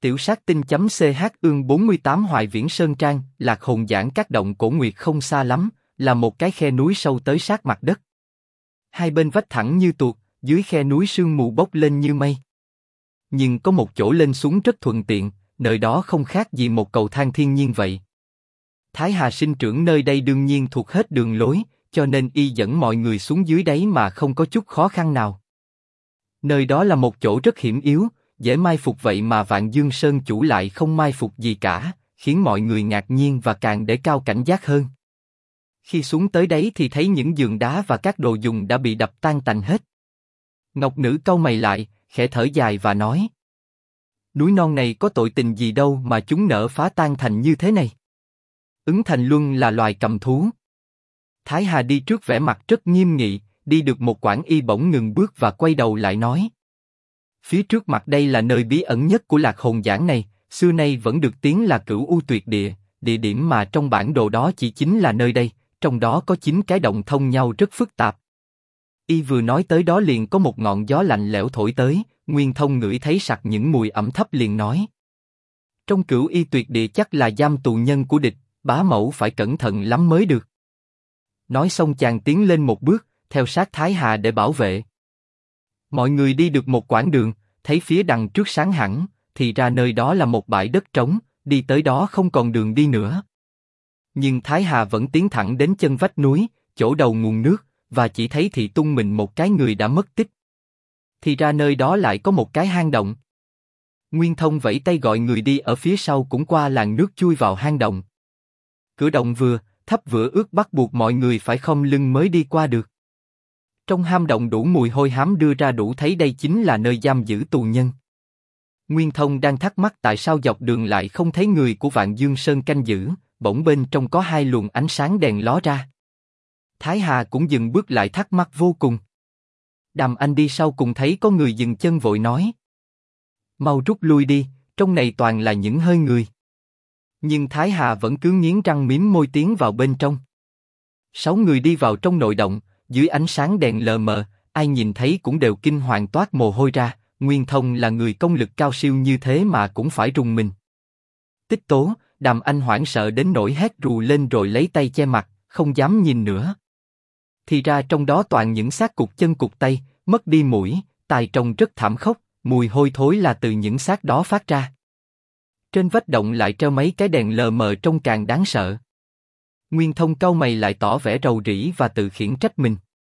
Tiểu sát tinh.ch ương 48 Hoài Viễn Sơn Trang, Lạc Hồn Giảng các động cổ nguyệt không xa lắm, là một cái khe núi sâu tới sát mặt đất. Hai bên vách thẳng như tuột, dưới khe núi sương mù bốc lên như mây. Nhưng có một chỗ lên xuống rất thuận tiện, nơi đó không khác gì một cầu thang thiên nhiên vậy. Thái Hà sinh trưởng nơi đây đương nhiên thuộc hết đường lối, cho nên y dẫn mọi người xuống dưới đấy mà không có chút khó khăn nào. Nơi đó là một chỗ rất hiểm yếu, dễ mai phục vậy mà Vạn Dương Sơn chủ lại không mai phục gì cả, khiến mọi người ngạc nhiên và càng để cao cảnh giác hơn. Khi xuống tới đấy thì thấy những giường đá và các đồ dùng đã bị đập tan tành hết. Ngọc Nữ cau mày lại, khẽ thở dài và nói: núi non này có tội tình gì đâu mà chúng nỡ phá tan thành như thế này. Ứng Thành Luân là loài cầm thú. Thái Hà đi trước vẻ mặt rất nghiêm nghị, đi được một quãng y bỗng ngừng bước và quay đầu lại nói: phía trước mặt đây là nơi bí ẩn nhất của Lạc Hồn Giảng này, xưa nay vẫn được tiếng là Cửu U Tuyệt Địa, địa điểm mà trong bản đồ đó chỉ chính là nơi đây, trong đó có 9 cái động thông nhau rất phức tạp. Y vừa nói tới đó liền có một ngọn gió lạnh lẽo thổi tới, Nguyên Thông ngửi thấy sặc những mùi ẩm thấp liền nói: trong Cửu Y Tuyệt Địa chắc là giam tù nhân của địch, bá mẫu phải cẩn thận lắm mới được. Nói xong chàng tiến lên một bước, theo sát Thái Hà để bảo vệ. Mọi người đi được một quãng đường, thấy phía đằng trước sáng hẳn, thì ra nơi đó là một bãi đất trống, đi tới đó không còn đường đi nữa. Nhưng Thái Hà vẫn tiến thẳng đến chân vách núi, chỗ đầu nguồn nước, và chỉ thấy Thị tung mình một cái người đã mất tích. Thì ra nơi đó lại có một cái hang động. Nguyên Thông vẫy tay gọi người đi ở phía sau cũng qua làn nước chui vào hang động. Cửa động vừa thấp vừa ướt bắt buộc mọi người phải khom lưng mới đi qua được. Trong hang động đủ mùi hôi hám đưa ra đủ thấy đây chính là nơi giam giữ tù nhân. Nguyên Thông đang thắc mắc tại sao dọc đường lại không thấy người của Vạn Dương Sơn canh giữ, bỗng bên trong có hai luồng ánh sáng đèn ló ra. Thái Hà cũng dừng bước lại thắc mắc vô cùng. Đàm Anh đi sau cùng thấy có người dừng chân vội nói: mau rút lui đi, trong này toàn là những hơi người. Nhưng Thái Hà vẫn cứ nghiến răng mím môi tiến vào bên trong. 6 người đi vào trong nội động, dưới ánh sáng đèn lờ mờ, ai nhìn thấy cũng đều kinh hoàng toát mồ hôi ra. Nguyên Thông là người công lực cao siêu như thế mà cũng phải rùng mình. Tích Tố, Đàm Anh hoảng sợ đến nỗi hét rù lên rồi lấy tay che mặt, không dám nhìn nữa. Thì ra trong đó toàn những xác cụt chân cụt tay, mất đi mũi, tai trông rất thảm khốc, mùi hôi thối là từ những xác đó phát ra. Trên vách động lại treo mấy cái đèn lờ mờ trông càng đáng sợ. Nguyên Thông cau mày lại tỏ vẻ rầu rĩ và tự khiển trách mình.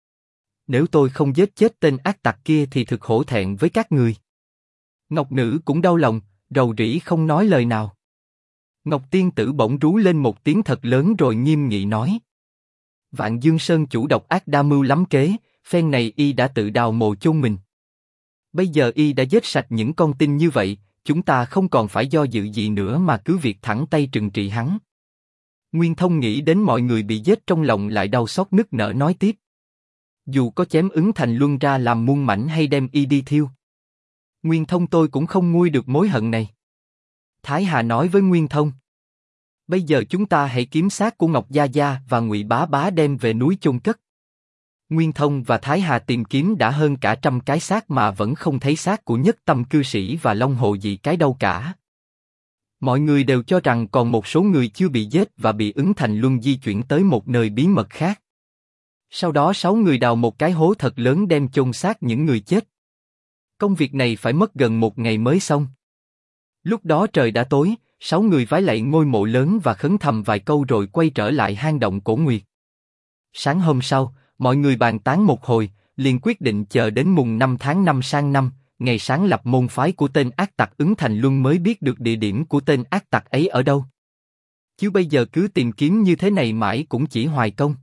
Nếu tôi không giết chết tên ác tặc kia thì thực hổ thẹn với các người. Ngọc Nữ cũng đau lòng, rầu rĩ không nói lời nào. Ngọc Tiên Tử bỗng rú lên một tiếng thật lớn rồi nghiêm nghị nói: Vạn Dương Sơn chủ độc ác đa mưu lắm kế, phen này y đã tự đào mồ chôn mình. Bây giờ y đã giết sạch những con tin như vậy, chúng ta không còn phải do dự gì nữa mà cứ việc thẳng tay trừng trị hắn. Nguyên Thông nghĩ đến mọi người bị giết trong lòng lại đau xót nức nở nói tiếp: dù có chém Ứng Thành Luân ra làm muôn mảnh hay đem y đi thiêu, Nguyên Thông tôi cũng không nguôi được mối hận này. Thái Hà nói với Nguyên Thông: bây giờ chúng ta hãy kiếm xác của Ngọc Gia Gia và Ngụy Bá Bá đem về núi chôn cất. Nguyên Thông và Thái Hà tìm kiếm đã hơn cả 100 cái xác mà vẫn không thấy xác của Nhất Tâm cư sĩ và Long Hồ Dị cái đâu cả. Mọi người đều cho rằng còn một số người chưa bị giết và bị Ứng Thành Luân di chuyển tới một nơi bí mật khác. Sau đó 6 người đào một cái hố thật lớn đem chôn xác những người chết. Công việc này phải mất gần 1 ngày mới xong. Lúc đó trời đã tối, 6 người vái lạy ngôi mộ lớn và khấn thầm vài câu rồi quay trở lại hang động cổ nguyệt. Sáng hôm sau, mọi người bàn tán một hồi, liền quyết định chờ đến mùng 5 tháng 5 sang năm, ngày sáng lập môn phái của tên ác tặc Ứng Thành Luân mới biết được địa điểm của tên ác tặc ấy ở đâu. Chứ bây giờ cứ tìm kiếm như thế này mãi cũng chỉ hoài công.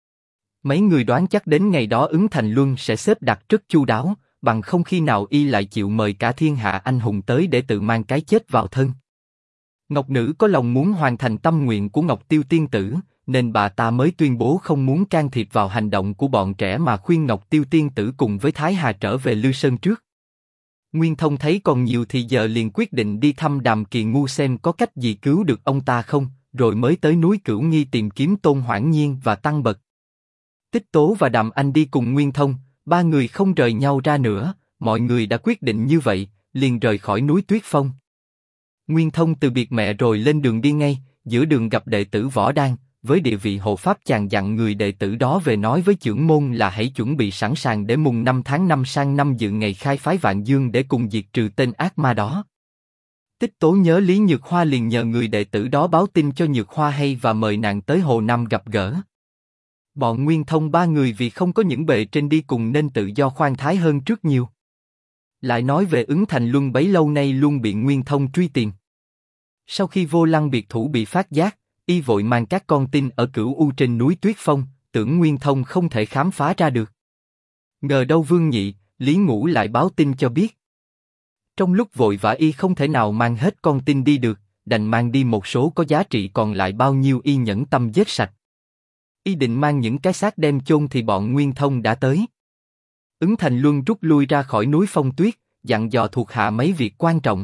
Mấy người đoán chắc đến ngày đó Ứng Thành Luân sẽ xếp đặt rất chu đáo, bằng không khi nào y lại chịu mời cả thiên hạ anh hùng tới để tự mang cái chết vào thân. Ngọc Nữ có lòng muốn hoàn thành tâm nguyện của Ngọc Tiêu Tiên Tử, nên bà ta mới tuyên bố không muốn can thiệp vào hành động của bọn trẻ mà khuyên Ngọc Tiêu Tiên Tử cùng với Thái Hà trở về Lư Sơn trước. Nguyên Thông thấy còn nhiều thì giờ liền quyết định đi thăm Đàm Kỳ Ngu xem có cách gì cứu được ông ta không, rồi mới tới núi Cửu Nghi tìm kiếm Tôn Hoảng Nhiên và Tăng Bật. Tích Tố và Đàm Anh đi cùng Nguyên Thông, 3 người không rời nhau ra nữa, mọi người đã quyết định như vậy, liền rời khỏi núi Tuyết Phong. Nguyên Thông từ biệt mẹ rồi lên đường đi ngay, giữa đường gặp đệ tử Võ Đan, với địa vị hộ pháp chàng dặn người đệ tử đó về nói với chưởng môn là hãy chuẩn bị sẵn sàng để mùng 5 tháng 5 sang năm dự ngày khai phái Vạn Dương để cùng diệt trừ tên ác ma đó. Tích Tố nhớ Lý Nhược Hoa liền nhờ người đệ tử đó báo tin cho Nhược Hoa hay và mời nàng tới Hồ Nam gặp gỡ. Bọn Nguyên Thông ba người vì không có những bề trên đi cùng nên tự do khoan thái hơn trước nhiều. Lại nói về Ứng Thành Luân bấy lâu nay luôn bị Nguyên Thông truy tìm. Sau khi Vô Lăng biệt thủ bị phát giác, y vội mang các con tin ở Cửu U trên núi Tuyết Phong, tưởng Nguyên Thông không thể khám phá ra được. Ngờ đâu Vương Nhị, Lý Ngũ lại báo tin cho biết. Trong lúc vội vã y không thể nào mang hết con tin đi được, đành mang đi một số có giá trị, còn lại bao nhiêu y nhẫn tâm giết sạch. Y định mang những cái xác đem chôn thì bọn Nguyên Thông đã tới. Ứng Thành Luân rút lui ra khỏi núi Phong Tuyết, dặn dò thuộc hạ mấy việc quan trọng.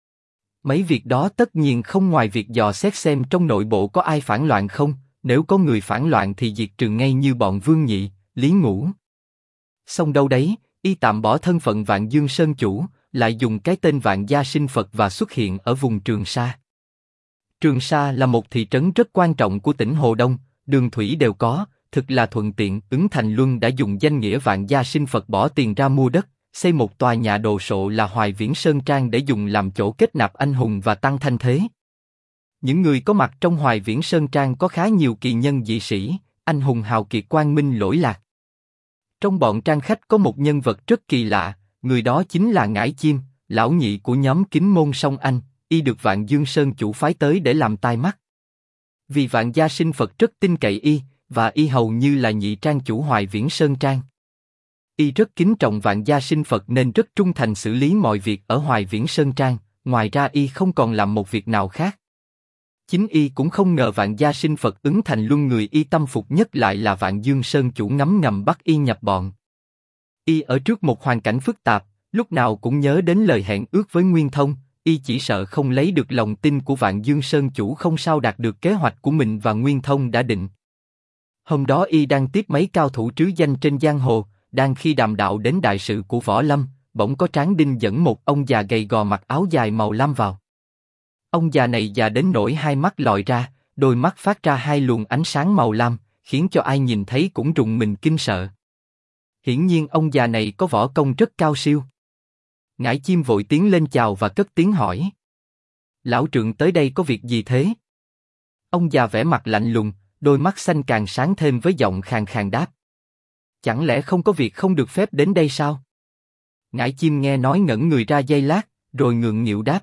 Mấy việc đó tất nhiên không ngoài việc dò xét xem trong nội bộ có ai phản loạn không, nếu có người phản loạn thì diệt trừ ngay như bọn Vương Nhị, Lý Ngũ. Xong đâu đấy, y tạm bỏ thân phận Vạn Dương Sơn chủ, lại dùng cái tên Vạn Gia Sinh Phật và xuất hiện ở vùng Trường Sa. Trường Sa là một thị trấn rất quan trọng của tỉnh Hồ Đông, đường thủy đều có, thực là thuận tiện. Ứng Thành Luân đã dùng danh nghĩa Vạn Gia Sinh Phật bỏ tiền ra mua đất, xây một tòa nhà đồ sộ là Hoài Viễn Sơn Trang để dùng làm chỗ kết nạp anh hùng và tăng thanh thế. Những người có mặt trong Hoài Viễn Sơn Trang có khá nhiều kỳ nhân dị sĩ, anh hùng hào kiệt quang minh lỗi lạc. Trong bọn trang khách có một nhân vật rất kỳ lạ, người đó chính là Ngải Chim, lão nhị của nhóm Kính Môn Song Anh, y được Vạn Dương Sơn chủ phái tới để làm tai mắt. Vì Vạn Gia Sinh Phật rất tin cậy y, và y hầu như là nhị trang chủ Hoài Viễn Sơn Trang. Y rất kính trọng Vạn Gia Sinh Phật nên rất trung thành xử lý mọi việc ở Hoài Viễn Sơn Trang, ngoài ra y không còn làm một việc nào khác. Chính y cũng không ngờ Vạn Gia Sinh Phật Ứng Thành Luân người y tâm phục nhất lại là Vạn Dương Sơn chủ ngấm ngầm bắt y nhập bọn. Y ở trước một hoàn cảnh phức tạp, lúc nào cũng nhớ đến lời hẹn ước với Nguyên Thông, y chỉ sợ không lấy được lòng tin của Vạn Dương Sơn chủ không sao đạt được kế hoạch của mình và Nguyên Thông đã định. Hôm đó y đang tiếp mấy cao thủ trứ danh trên giang hồ, đang khi đàm đạo đến đại sự của Võ Lâm, bỗng có Tráng Đinh dẫn một ông già gầy gò mặc áo dài màu lam vào. Ông già này già đến nỗi hai mắt lòi ra, đôi mắt phát ra hai luồng ánh sáng màu lam, khiến cho ai nhìn thấy cũng rùng mình kinh sợ. Hiển nhiên ông già này có võ công rất cao siêu. Ngải Chim vội tiến lên chào và cất tiếng hỏi: Lão trượng tới đây có việc gì thế? Ông già vẻ mặt lạnh lùng, đôi mắt xanh càng sáng thêm với giọng khàn khàn đáp: Chẳng lẽ không có việc không được phép đến đây sao? Ngải Chim nghe nói ngẩn người ra giây lát, rồi ngượng nghịu đáp: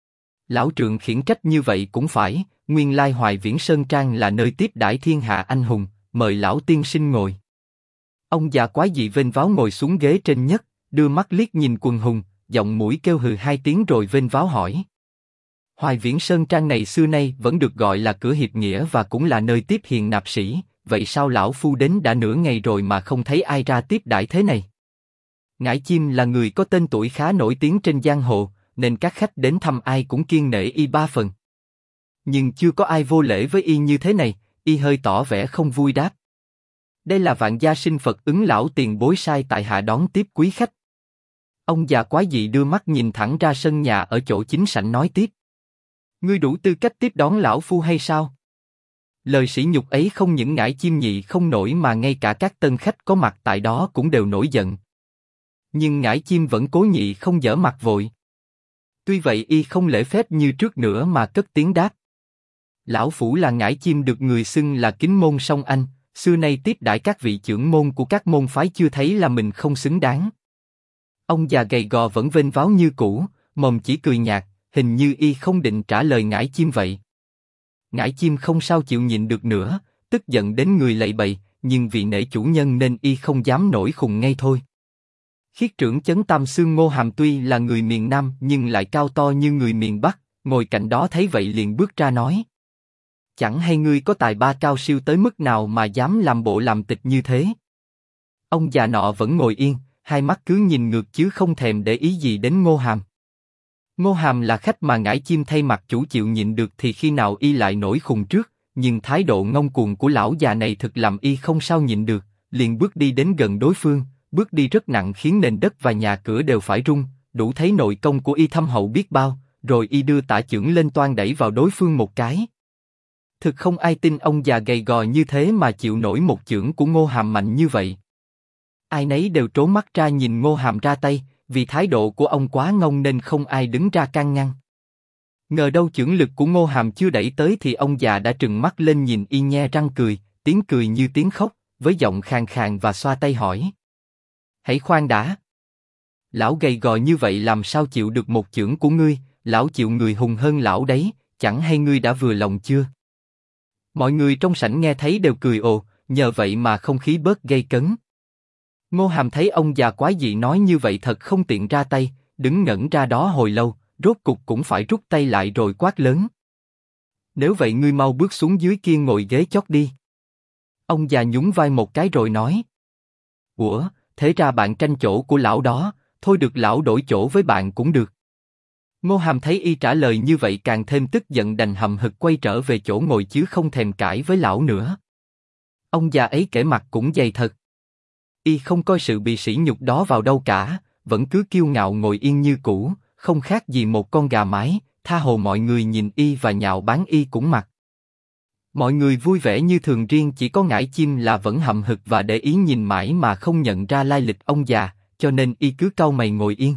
Lão trượng khiển trách như vậy cũng phải, nguyên lai Hoài Viễn Sơn Trang là nơi tiếp đãi thiên hạ anh hùng, mời lão tiên sinh ngồi. Ông già quái dị vênh váo ngồi xuống ghế trên nhất, đưa mắt liếc nhìn quần hùng, giọng mũi kêu hừ hai tiếng rồi vênh váo hỏi: Hoài Viễn Sơn Trang này xưa nay vẫn được gọi là cửa hiệp nghĩa và cũng là nơi tiếp hiền nạp sĩ, vậy sao lão phu đến đã nửa ngày rồi mà không thấy ai ra tiếp đãi thế này? Ngải Chim là người có tên tuổi khá nổi tiếng trên giang hồ, nên các khách đến thăm ai cũng kiêng nể y ba phần. Nhưng chưa có ai vô lễ với y như thế này, y hơi tỏ vẻ không vui đáp: Đây là Vạn Gia Sinh Phật Ứng lão tiền bối sai tại hạ đón tiếp quý khách. Ông già quái dị đưa mắt nhìn thẳng ra sân nhà ở chỗ chính sảnh nói tiếp: Ngươi đủ tư cách tiếp đón lão phu hay sao? Lời sỉ nhục ấy không những Ngải Chim nhị không nổi mà ngay cả các tân khách có mặt tại đó cũng đều nổi giận. Nhưng Ngải Chim vẫn cố nhị không dở mặt vội. Tuy vậy y không lễ phép như trước nữa mà cất tiếng đáp: Lão phu là Ngải Chim được người xưng là Kính Môn Song Anh, xưa nay tiếp đãi các vị trưởng môn của các môn phái chưa thấy là mình không xứng đáng. Ông già gầy gò vẫn vênh váo như cũ, mồm chỉ cười nhạt, hình như y không định trả lời Ngải Chim vậy. Ngải Chim không sao chịu nhịn được nữa, tức giận đến người lạy bày, nhưng vì nể chủ nhân nên y không dám nổi khùng ngay thôi. Khiết trưởng Chấn Tam Xương Ngô Hàm tuy là người miền Nam nhưng lại cao to như người miền Bắc, ngồi cạnh đó thấy vậy liền bước ra nói: Chẳng hay ngươi có tài ba cao siêu tới mức nào mà dám làm bộ làm tịch như thế? Ông già nọ vẫn ngồi yên, hai mắt cứ nhìn ngược chứ không thèm để ý gì đến Ngô Hàm. Ngô Hàm là khách mà Ngải Chim thay mặt chủ chịu nhịn được thì khi nào y lại nổi khùng trước, nhưng thái độ ngông cuồng của lão già này thực làm y không sao nhịn được, liền bước đi đến gần đối phương, bước đi rất nặng khiến nền đất và nhà cửa đều phải rung, đủ thấy nội công của y thâm hậu biết bao, rồi y đưa tả chưởng lên toan đẩy vào đối phương một cái. Thực không ai tin ông già gầy gò như thế mà chịu nổi một chưởng của Ngô Hàm mạnh như vậy. Ai nấy đều trố mắt ra nhìn Ngô Hàm ra tay, vì thái độ của ông quá ngông nên không ai đứng ra can ngăn. Ngờ đâu chưởng lực của Ngô Hàm chưa đẩy tới thì ông già đã trừng mắt lên nhìn y nhe răng cười, tiếng cười như tiếng khóc, với giọng khàn khàn và xoa tay hỏi. Hãy khoan đã. Lão gầy gò như vậy làm sao chịu được một chưởng của ngươi, lão chịu người hùng hơn lão đấy, chẳng hay ngươi đã vừa lòng chưa? Mọi người trong sảnh nghe thấy đều cười ồ, nhờ vậy mà không khí bớt gay cấn. Ngô Hàm thấy ông già quái dị nói như vậy thật không tiện ra tay, đứng ngẩn ra đó hồi lâu, rốt cục cũng phải rút tay lại rồi quát lớn. Nếu vậy ngươi mau bước xuống dưới kia ngồi ghế chót đi. Ông già nhún vai một cái rồi nói. Ủa, thế ra bạn tranh chỗ của lão đó, thôi được lão đổi chỗ với bạn cũng được. Ngô Hàm thấy y trả lời như vậy càng thêm tức giận đành hậm hực quay trở về chỗ ngồi chứ không thèm cãi với lão nữa. Ông già ấy kể mặt cũng dày thật. Y không coi sự bị sỉ nhục đó vào đâu cả, vẫn cứ kiêu ngạo ngồi yên như cũ, không khác gì một con gà mái, tha hồ mọi người nhìn y và nhạo báng y cũng mặc. Mọi người vui vẻ như thường, riêng chỉ có Ngải Chim là vẫn hậm hực và để ý nhìn mãi mà không nhận ra lai lịch ông già, cho nên y cứ cau mày ngồi yên.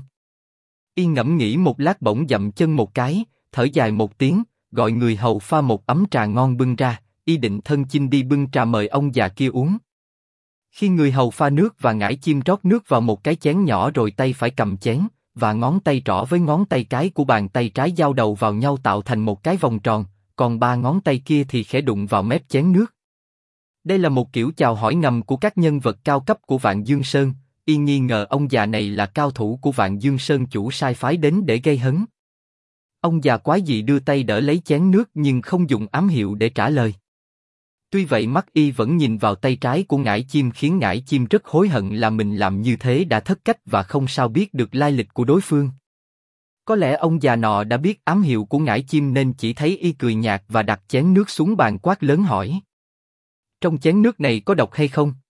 Y ngẫm nghĩ một lát bỗng dậm chân một cái, thở dài một tiếng, gọi người hầu pha một ấm trà ngon bưng ra, y định thân chinh đi bưng trà mời ông già kia uống. Khi người hầu pha nước và Ngải Chim rót nước vào một cái chén nhỏ rồi tay phải cầm chén, và ngón tay trỏ với ngón tay cái của bàn tay trái giao đầu vào nhau tạo thành một cái vòng tròn, còn ba ngón tay kia thì khẽ đụng vào mép chén nước. Đây là một kiểu chào hỏi ngầm của các nhân vật cao cấp của Vạn Dương Sơn, y nghi ngờ ông già này là cao thủ của Vạn Dương Sơn chủ sai phái đến để gây hấn. Ông già quái dị đưa tay đỡ lấy chén nước nhưng không dùng ám hiệu để trả lời. Tuy vậy mắt y vẫn nhìn vào tay trái của Ngải Chim khiến Ngải Chim rất hối hận là mình làm như thế đã thất cách và không sao biết được lai lịch của đối phương. Có lẽ ông già nọ đã biết ám hiệu của Ngải Chim nên chỉ thấy y cười nhạt và đặt chén nước xuống bàn quát lớn hỏi. Trong chén nước này có độc hay không?